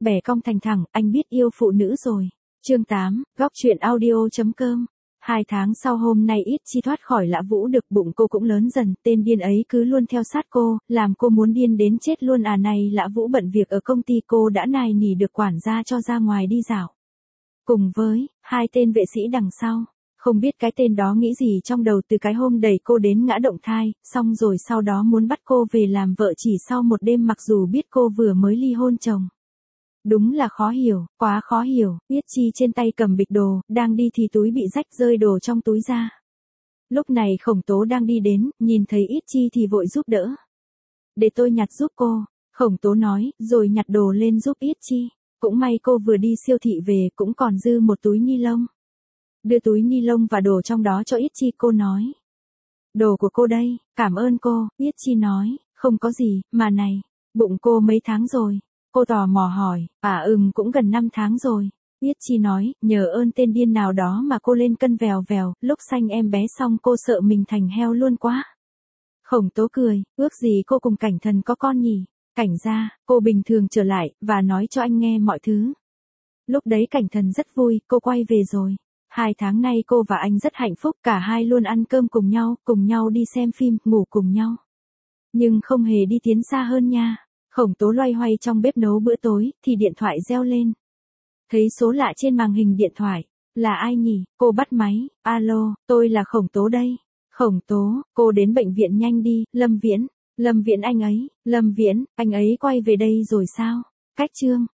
bẻ cong thành thẳng, anh biết yêu phụ nữ rồi. Chương 8, góc truyện audio.com. 2 tháng sau hôm nay ít chi thoát khỏi Lã Vũ được, bụng cô cũng lớn dần, tên điên ấy cứ luôn theo sát cô, làm cô muốn điên đến chết luôn à. Này Lã Vũ bận việc ở công ty, cô đã nài nỉ được quản gia cho ra ngoài đi dạo. Cùng với 2 tên vệ sĩ đằng sau. Không biết cái tên đó nghĩ gì trong đầu từ cái hôm đẩy cô đến ngã động thai, xong rồi sau đó muốn bắt cô về làm vợ chỉ sau một đêm mặc dù biết cô vừa mới ly hôn chồng. Đúng là khó hiểu, quá khó hiểu. Yết Chi trên tay cầm bịch đồ, đang đi thì túi bị rách rơi đồ trong túi ra. Lúc này Khổng Tố đang đi đến, nhìn thấy Yết Chi thì vội giúp đỡ. Để tôi nhặt giúp cô, Khổng Tố nói, rồi nhặt đồ lên giúp Yết Chi. Cũng may cô vừa đi siêu thị về, cũng còn dư một túi ni lông. Đưa túi ni lông và đồ trong đó cho Yết Chi, cô nói. Đồ của cô đây, cảm ơn cô. Yết Chi nói, không có gì, mà này, bụng cô mấy tháng rồi? Cô tò mò hỏi, cũng gần 5 tháng rồi. Yết Chi nói, nhờ ơn tên điên nào đó mà cô lên cân vèo vèo, lúc sanh em bé xong cô sợ mình thành heo luôn quá. Khổng Tố cười, ước gì cô cùng Cảnh Thần có con nhỉ. Cảnh gia, cô bình thường trở lại, và nói cho anh nghe mọi thứ. Lúc đấy Cảnh Thần rất vui, cô quay về rồi. 2 tháng nay cô và anh rất hạnh phúc, cả hai luôn ăn cơm cùng nhau đi xem phim, ngủ cùng nhau. Nhưng không hề đi tiến xa hơn nha. Khổng Tố loay hoay trong bếp nấu bữa tối, thì điện thoại reo lên. Thấy số lạ trên màn hình điện thoại. Là ai nhỉ? Cô bắt máy. Alo, tôi là Khổng Tố đây. Khổng Tố, cô đến bệnh viện nhanh đi. Lâm Viễn anh ấy. Lâm Viễn, anh ấy quay về đây rồi sao? Cách chương.